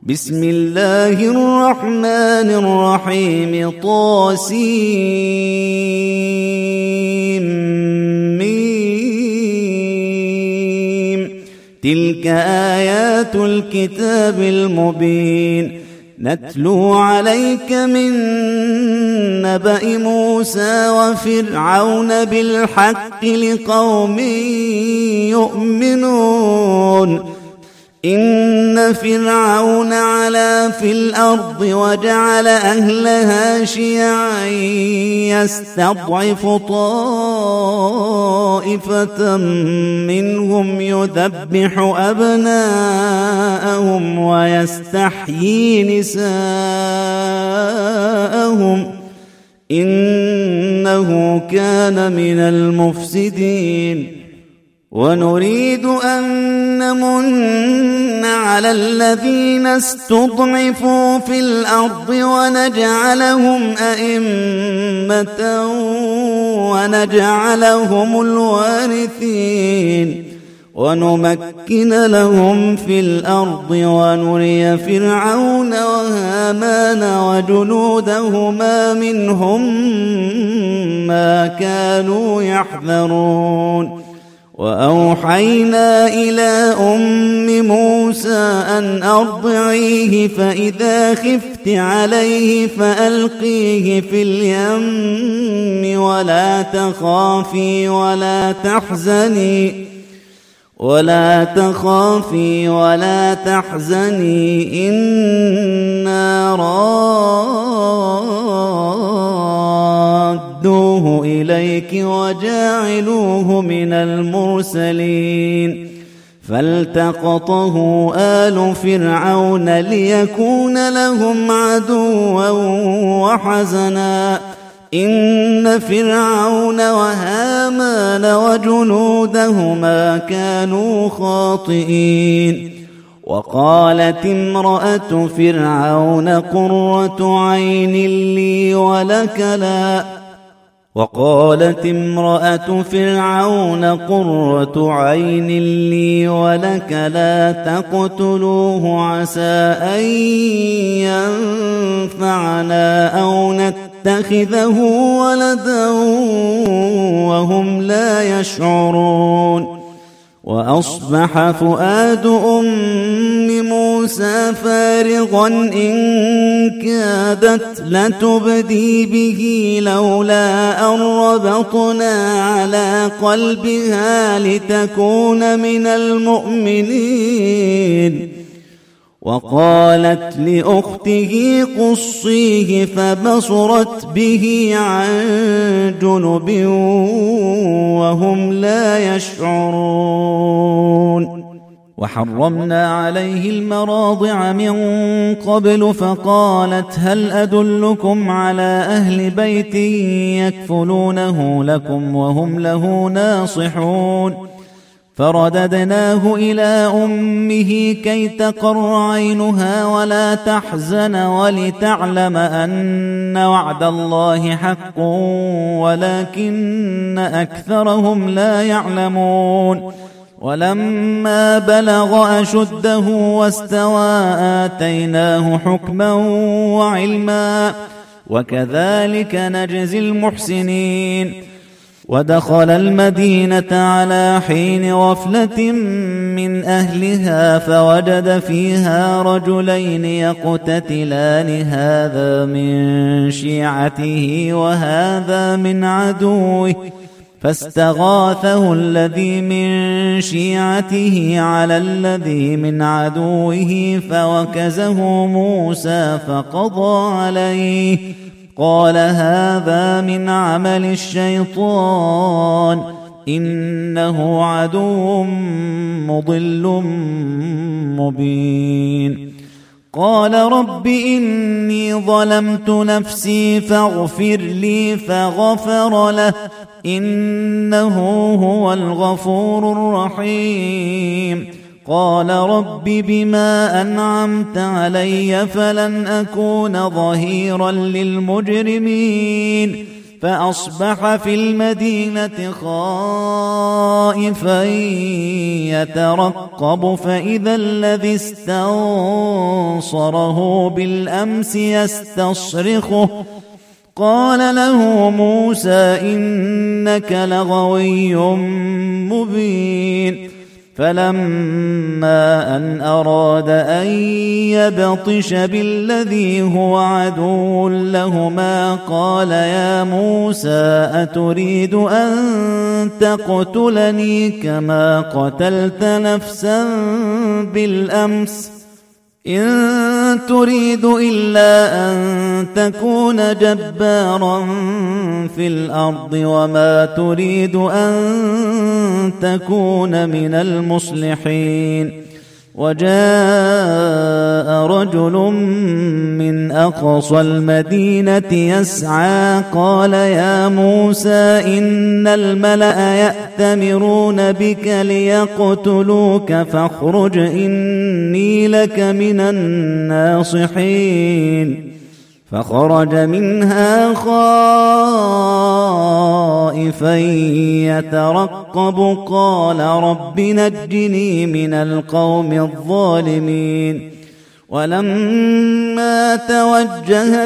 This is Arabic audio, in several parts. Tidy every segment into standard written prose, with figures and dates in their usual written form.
بسم الله الرحمن الرحيم طاسيم تلك آيات الكتاب المبين نتلو عليك من نبأ موسى وفرعون بالحق لقوم يؤمنون إن فرعون علا في الأرض وجعل أهلها شيعا يستضعف طائفة منهم يذبح أبناءهم ويستحيي نساءهم إنه كان من المفسدين ونريد أن نمن على الذين استضعفوا في الأرض ونجعلهم أئمة ونجعلهم الوارثين ونمكن لهم في الأرض ونري فرعون وهامان وجنودهما منهم ما كانوا يحذرون وأوحينا إلى أم موسى أن أرضعيه فإذا خفت عليه فألقيه في اليم ولا تخافي ولا تحزني إنا رادوه إليك وجاعلوه من المرسلين فالتقطه آل فرعون ليكون لهم عدوا وحزنا إن فرعون وهامان وجنودهما كانوا خاطئين وقالت امرأة فرعون قرة عين لي ولك لا تقتلوه عسى أن ينفعنا أو نتخذه ولدا وهم لا يشعرون وأصبح فؤاد أم موسى فارغا إن كادت لتبدي به لولا أن ربطنا على قلبها لتكون من المؤمنين وقالت لأخته قصيه فبصرت به عن جنب وهم لا يشعرون وحرمنا عليه المراضع من قبل فقالت هل أدلكم على أهل بيت يكفلونه لكم وهم له ناصحون فرددناه إلى أمه كي تقر عينها ولا تحزن ولتعلم أن وعد الله حق ولكن أكثرهم لا يعلمون ولما بلغ أشده واستوى آتيناه حكما وعلما وكذلك نجزي المحسنين ودخل المدينة على حين غفلة من أهلها فوجد فيها رجلين يقتتلان هذا من شيعته وهذا من عدوه فاستغاثه الذي من شيعته على الذي من عدوه فوكزه موسى فقضى عليه قال هذا من عمل الشيطان إنه عدو مضل مبين قال رب إني ظلمت نفسي فاغفر لي فغفر له إنه هو الغفور الرحيم قال رب بما أنعمت علي فلن أكون ظهيرا للمجرمين فأصبح في المدينة خائفا يترقب فإذا الذي استنصره بالأمس يستصرخه قال له موسى إنك لغوي مبين فلما أن أراد أن يبطش بالذي هو عدو لهما قال يا موسى أتريد أن تقتلني كما قتلت نفسا بالأمس إن تريد إلا أن تكون جبارا في الأرض وما تريد أن تكون من المصلحين وجاء رجل من أقصى المدينة يسعى قال يا موسى إن الملأ يأتمرون بك ليقتلوك فاخرج إني لك من الناصحين فخرج منها خائفا يترقب قال رب نجني من القوم الظالمين ولما توجه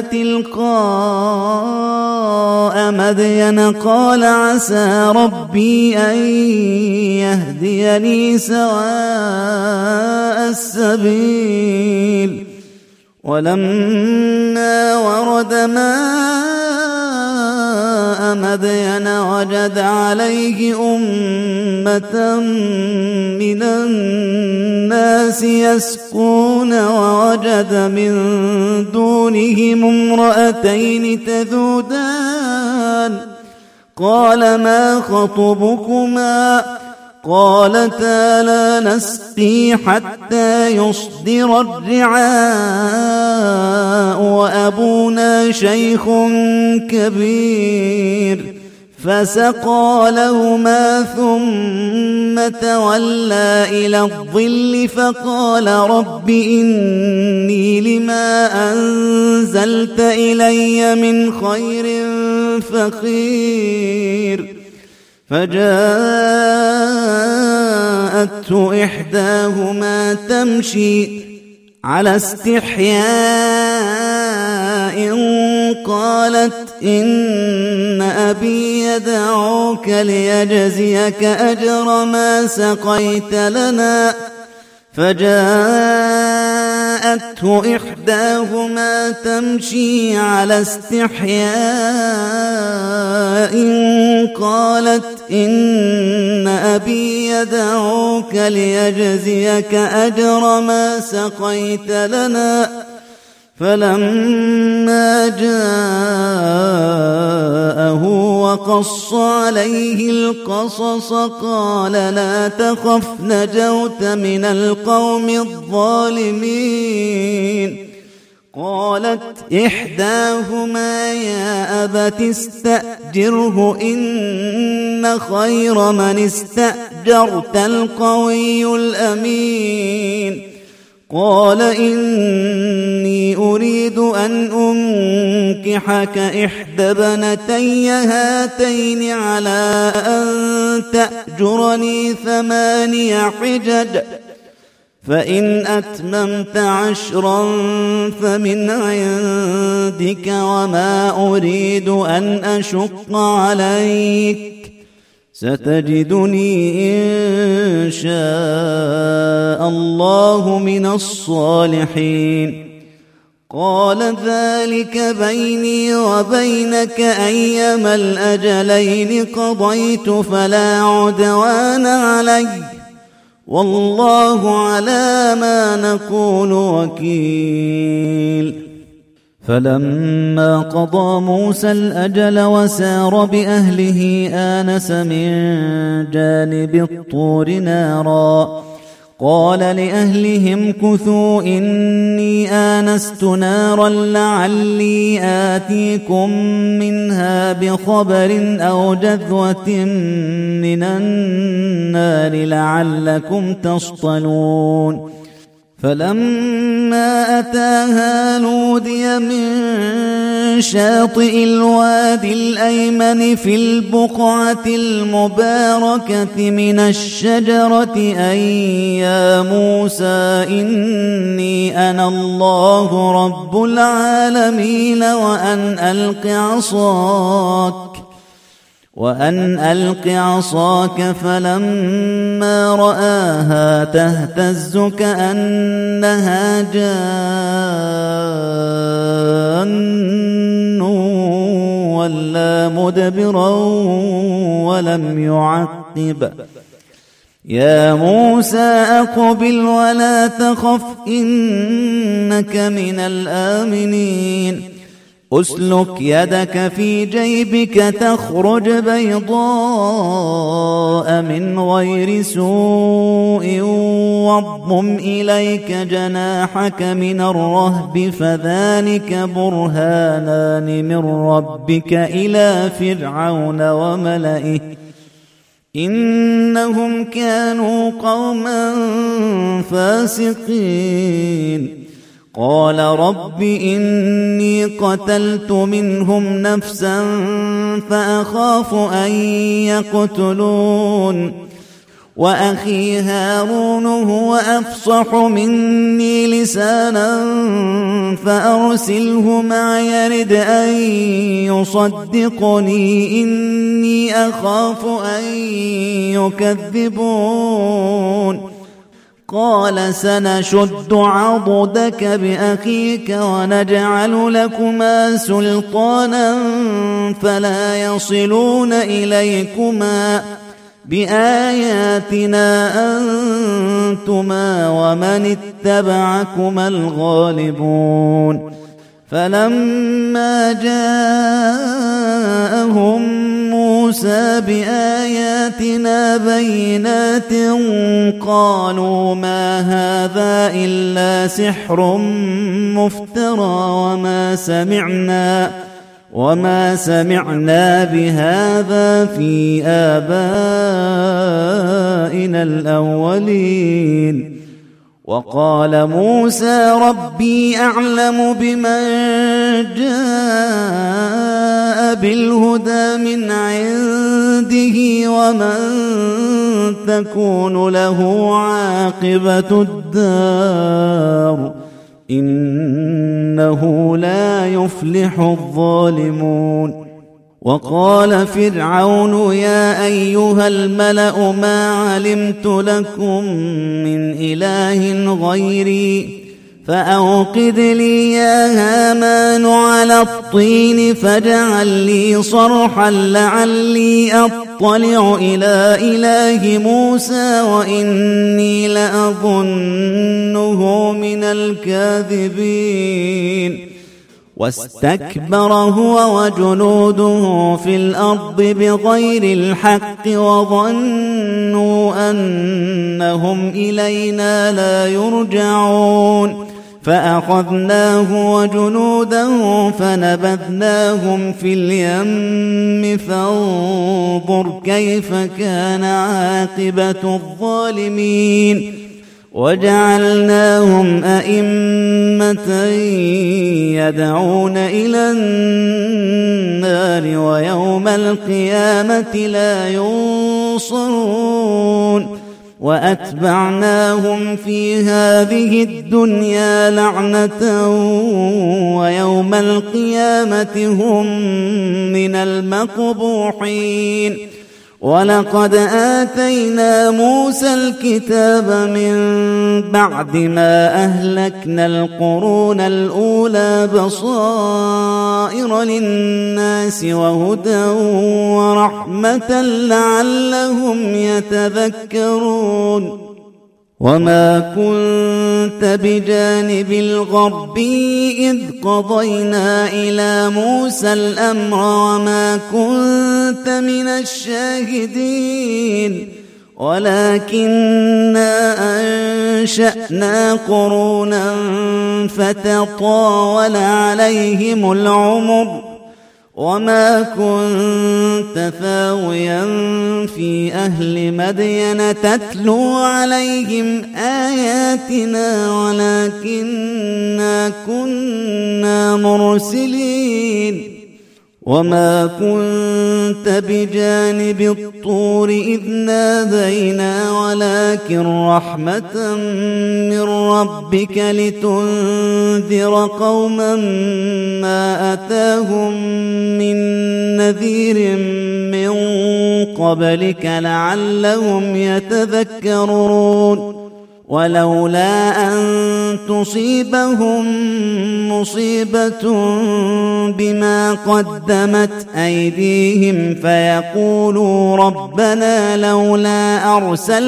تلقاء مدين قال عسى ربي أن يهديني سواء السبيل ولما ورد ماء مدين وجد عليه أمة من الناس يسقون ووجد من دونهم امرأتين تذودان قال ما خطبكما قالتا لا نسقي حتى يصدر الرعاء وأبونا شيخ كبير فسقى لهما ثم تولى إلى الظل فقال رب إني لما أنزلت إلي من خير فقير فجاءته إحداهما تمشي على استحياء قالت إن أبي يدعوك ليجزيك أجر ما سقيت لنا فجاءته إحداهما تمشي على استحياء قالت إن أبي يدعوك ليجزيك أجر ما سقيت لنا فلما جاءه وقص عليه القصص قال لا تخف نجوت من القوم الظالمين قالت إحداهما يا أبت استأجره إن خير من استأجرت القوي الأمين قال إني أريد أن أنكحك إحدى ابنتي هاتين على أن تأجرني 8 حجج فإن أتممت 10 فمن عندك وما أريد أن أشق عليك ستجدني إن شاء الله من الصالحين قال ذلك بيني وبينك أيما الأجلين قضيت فلا عدوان علي والله على ما نقول وكيل فلما قضى موسى الأجل وسار بأهله آنس من جانب الطور نارا قال لأهلهم كثوا إني آنست نارا لعلي آتيكم منها بخبر أو جذوة من النار لعلكم تصطلون فلما أتاها نودي من شاطئ الوادي الأيمن في البقعة المباركة من الشجرة أن يا موسى إني أنا الله رب العالمين وأن ألق عصاك فلما رآها تهتز كأنها جان ولا مدبرا ولم يعقب يا موسى أقبل ولا تخف إنك من الآمنين أسلك يدك في جيبك تخرج بيضاء من غير سوء واضمم إليك جناحك من الرهب فذلك برهانان من ربك إلى فرعون وملئه إنهم كانوا قوما فاسقين قال رب إني قتلت منهم نفسا فأخاف أن يقتلون وأخي هارون هو أفصح مني لسانا فأرسله معي يرد أن يصدقني إني أخاف أن يكذبون قال سنشد عضدك بأخيك ونجعل لكما سلطانا فلا يصلون إليكما بآياتنا أنتما ومن اتبعكما الغالبون فلما جاءهم موسى بآياتنا بينات قالوا ما هذا إلا سحر مفترى وما سمعنا بهذا في آبائنا الأولين وقال موسى ربي أعلم بمن جاء بالهدى من عنده ومن تكون له عاقبة الدار إنه لا يفلح الظالمون وقال فرعون يا أيها الملأ ما علمت لكم من إله غيري فأوقد لي يا هامان على الطين فاجعل لي صرحا لعلي أطلع إلى إله موسى وإني لأظنه من الكاذبين واستكبر هو وجنوده في الأرض بغير الحق وظنوا أنهم إلينا لا يرجعون فأخذناه وجنوده فنبذناهم في اليم فانظر كيف كان عاقبة الظالمين وجعلناهم أئمة يدعون إلى النار ويوم القيامة لا ينصرون وأتبعناهم في هذه الدنيا لعنة ويوم القيامة هم من المقبوحين ولقد آتينا موسى الكتاب من بعد ما أهلكنا القرون الأولى بصائر للناس وهدى ورحمة لعلهم يتذكرون وما كنت بجانب الغربي إذ قضينا إلى موسى الأمر وما كنت من الشاهدين ولكننا أنشأنا قرونا فتطاول عليهم العمر وما كنت ثاويا في أهل مدين تتلو عليهم آياتنا ولكننا كنا مرسلين وما كنت بجانب الطور إذ نادينا ولكن رحمة من ربك لتنذر قوما ما أتاهم من نذير من قبلك لعلهم يتذكرون ولولا أن تصيبهم مصيبة بما قدمت أيديهم فيقولوا ربنا لولا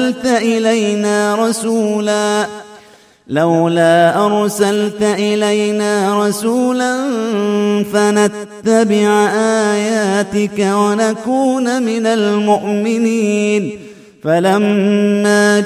أرسلت إلينا رسولا فنتبع آياتك ونكون من المؤمنين فلما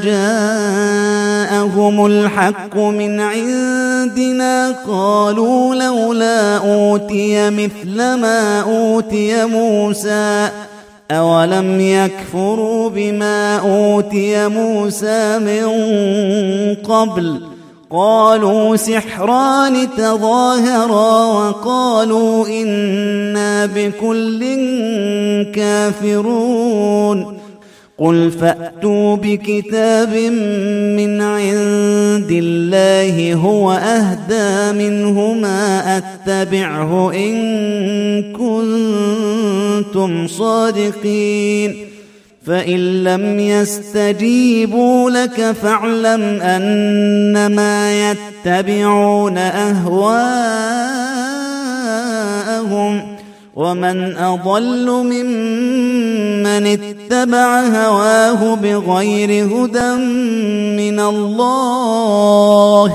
جاءهم الحق من عندنا قالوا لولا أوتي مثل ما أوتي موسى أولم يكفروا بما أوتي موسى من قبل قالوا سحران تظاهرا وقالوا إنا بكل كافرون قل فأتوا بكتاب من عند الله هو أهدى منهما أتبعه إن كنتم صادقين فإن لم يستجيبوا لك فاعلم أنما يتبعون أهواءهم ومن أضل ممن اتبع هواه بغير هدى من الله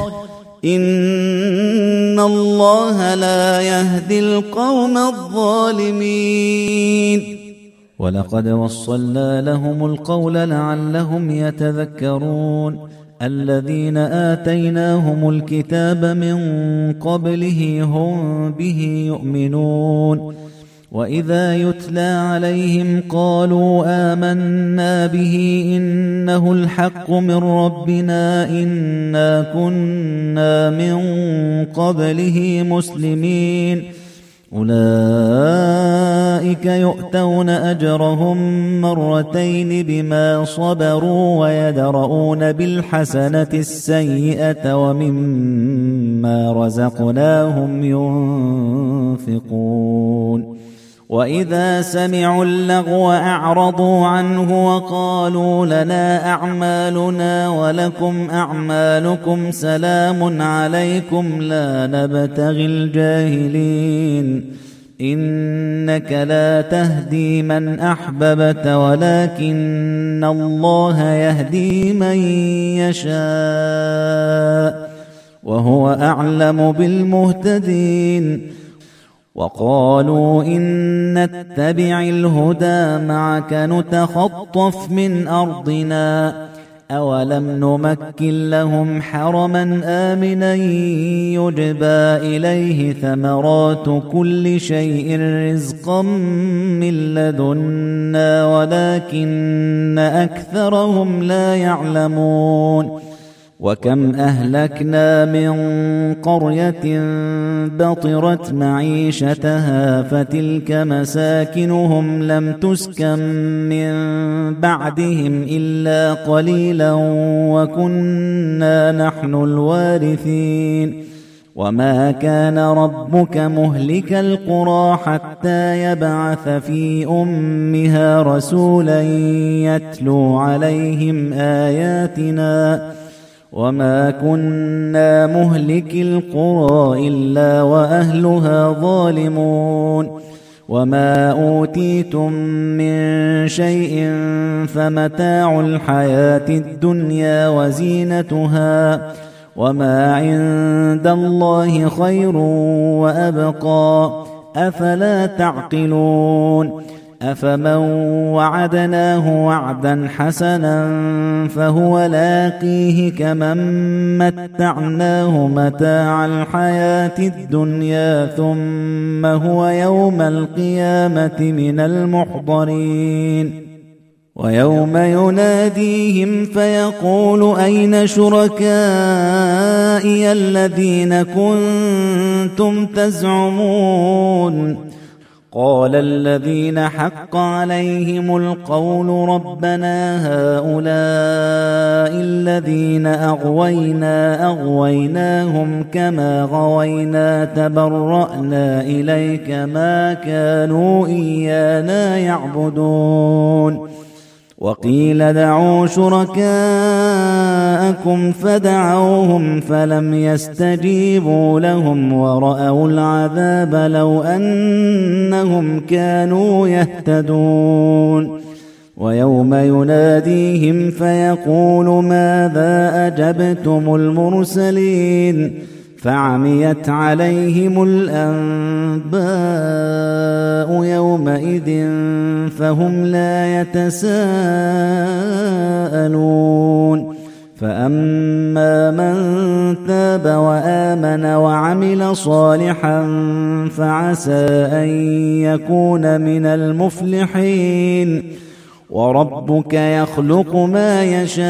إن الله لا يهدي القوم الظالمين ولقد وصلنا لهم القول لعلهم يتذكرون الذين آتيناهم الكتاب من قبله هم به يؤمنون وإذا يتلى عليهم قالوا آمنا به إنه الحق من ربنا إنا كنا من قبله مسلمين أولئك يؤتون أجرهم مرتين بما صبروا ويدرؤون بالحسنة السيئة ومما رزقناهم ينفقون وإذا سمعوا اللغو أعرضوا عنه وقالوا لنا أعمالنا ولكم أعمالكم سلام عليكم لا نبتغي الجاهلين إنك لا تهدي من أحببت ولكن الله يهدي من يشاء وهو أعلم بالمهتدين وقالوا إن نتبع الهدى معك نتخطف من أرضنا أولم نمكن لهم حرما آمنا يجبى إليه ثمرات كل شيء رزقا من لدنا ولكن أكثرهم لا يعلمون وكم أهلكنا من قرية بطرت معيشتها فتلك مساكنهم لم تسكن من بعدهم إلا قليلا وكنا نحن الوارثين وما كان ربك مهلك القرى حتى يبعث في أمها رسولا يتلو عليهم آياتنا وما كنا مهلك القرى إلا وأهلها ظالمون وما أوتيتم من شيء فمتاع الحياة الدنيا وزينتها وما عند الله خير وأبقى أفلا تعقلون أفمن وعدناه وعدا حسنا فهو لاقيه كمن متعناه متاع الحياة الدنيا ثم هو يوم القيامة من المحضرين ويوم يناديهم فيقول أين شركائي الذين كنتم تزعمون قال الذين حق عليهم القول ربنا هؤلاء الذين أغويناهم كما غوينا تبرأنا إليك ما كانوا إيانا يعبدون وقيل دعوا شركاءكم فدعوهم فلم يستجيبوا لهم ورأوا العذاب لو أنهم كانوا يهتدون ويوم يناديهم فيقول ماذا أجبتم المرسلين فعميت عليهم الأنباء يومئذ فهم لا يتساءلون فأما من تاب وآمن وعمل صالحا فعسى أن يكون من المفلحين وربك يخلق ما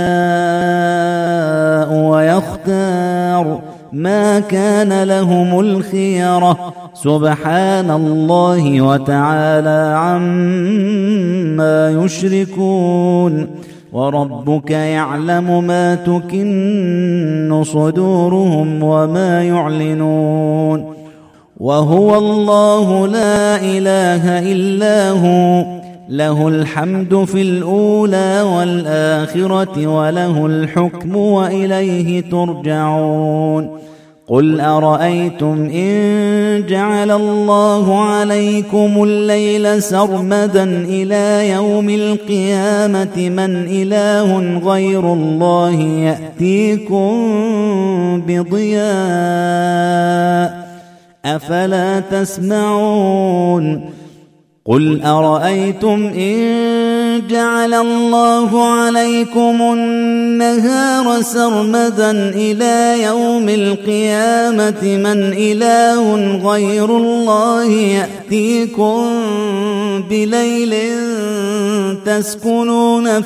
يشاء ويختار ما كان لهم الخيرة سبحان الله وتعالى عما يشركون وربك يعلم ما تكن صدورهم وما يعلنون وهو الله لا إله إلا هو له الحمد في الأولى والآخرة وله الحكم وإليه ترجعون قل أرأيتم إن جعل الله عليكم الليل سرمدا إلى يوم القيامة من إله غير الله يأتيكم بضياء أفلا تسمعون قل أرأيتم إن جعل الله عليكم النهار سرمدا إلى يوم القيامة من إله غير الله يأتيكم بليل تسكنون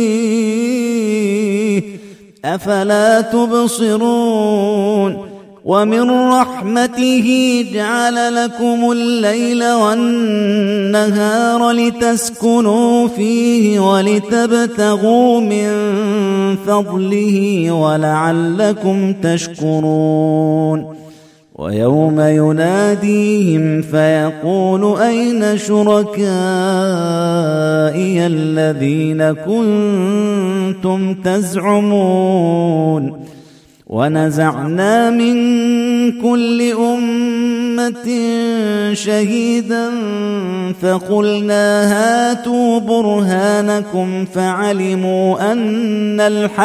فيه أفلا تبصرون ومن رحمته جعل لكم الليل والنهار لتسكنوا فيه ولتبتغوا من فضله ولعلكم تشكرون ويوم يناديهم فيقول أين شركائي الذين كنتم تزعمون ونزعنا من كل أمة شهيدا فقلنا هاتوا برهانكم فعلموا أن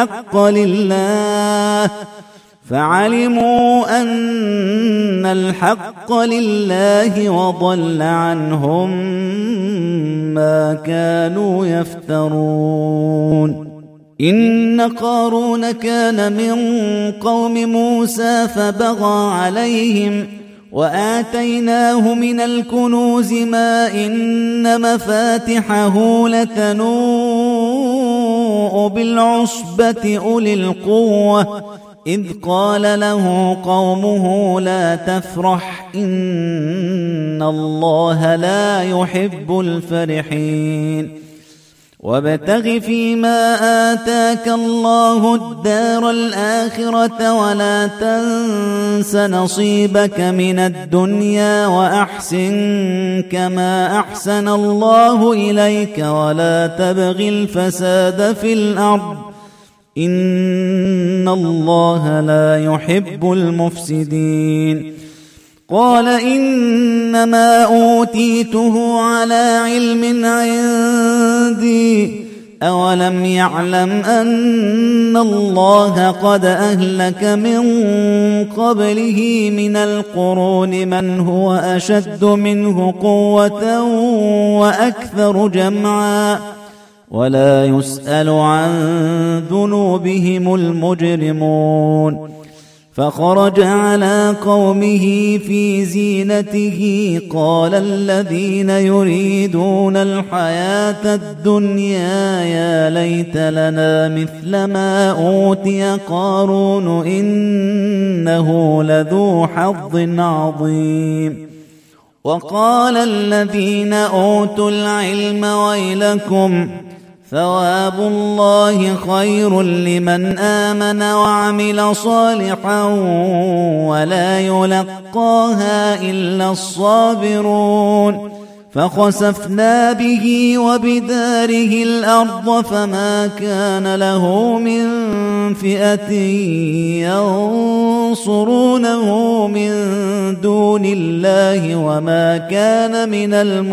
الحق لله وضل عنهم ما كانوا يفترون إن قارون كان من قوم موسى فبغى عليهم وآتيناه من الكنوز ما إن مفاتحه لتنوء بالعصبة أولي القوة إذ قال له قومه لا تفرح إن الله لا يحب الفرحين وابتغ فيما آتاك الله الدار الآخرة ولا تنس نصيبك من الدنيا وأحسن كما أحسن الله إليك ولا تبغ الفساد في الأرض إن الله لا يحب المفسدين قال إنما أوتيته على علم عندي أولم يعلم أن الله قد أهلك من قبله من القرون من هو أشد منه قوة وأكثر جمعا ولا يسأل عن ذنوبهم المجرمون فخرج على قومه في زينته قال الذين يريدون الحياة الدنيا يا ليت لنا مثل ما أوتي قارون إنه لذو حظ عظيم وقال الذين أوتوا العلم ويلكم ثواب الله خير لمن آمن وعمل صالحا ولا يلقاها إلا الصابرون فخسفنا به وبداره الأرض فما كان له من فئة ينصرونه من دون الله وما كان من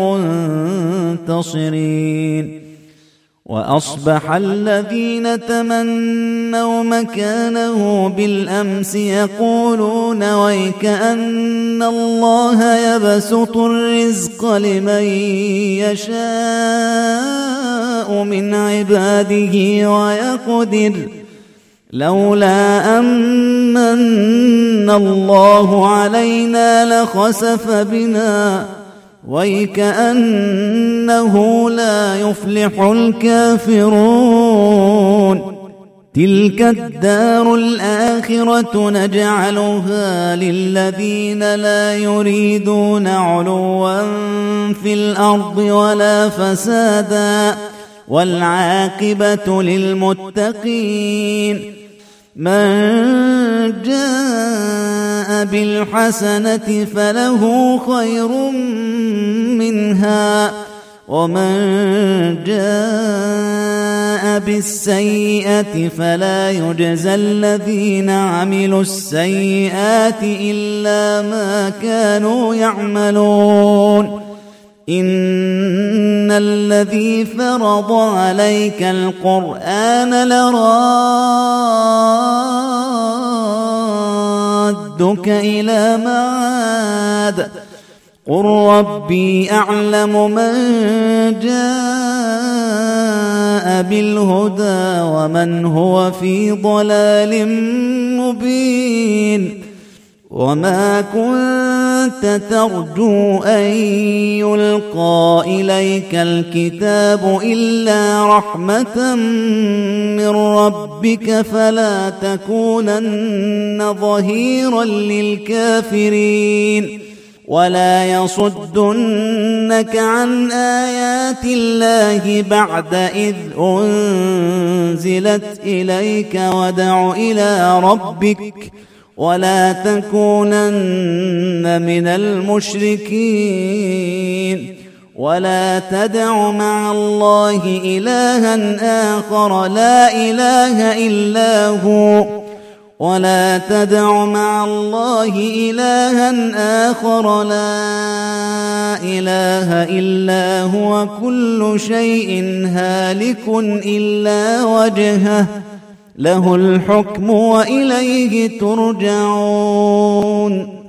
المنتصرين وأصبح الذين تمنوا مكانه بالأمس يقولون ويكأن الله يبسط الرزق لمن يشاء من عباده ويقدر لولا أمن الله علينا لخسف بنا ويكأنه لا يفلح الكافرون تلك الدار الآخرة نجعلها للذين لا يريدون علوا في الأرض ولا فسادا والعاقبة للمتقين من جاء بالحسنة فله خير منها ومن جاء بالسيئة فلا يجزى الذين عملوا السيئات إلا ما كانوا يعملون إن الذي فرض عليك القرآن لرادك إلى معاد قل ربي أعلم من جاء بالهدى ومن هو في ضلال مبين وما كنت ترجو أن يلقى إليك الكتاب إلا رحمة من ربك فلا تكونن ظهيرا للكافرين ولا يصدنك عن آيات الله بعد إذ أنزلت إليك ودع إلى ربك ولا تكونن من المشركين ولا تدع مع الله إلها آخر لا إله إلا هو ولا تدع مع الله إلها آخر لا إله إلا هو كل شيء هالك إلا وجهه له الحكم وإليه ترجعون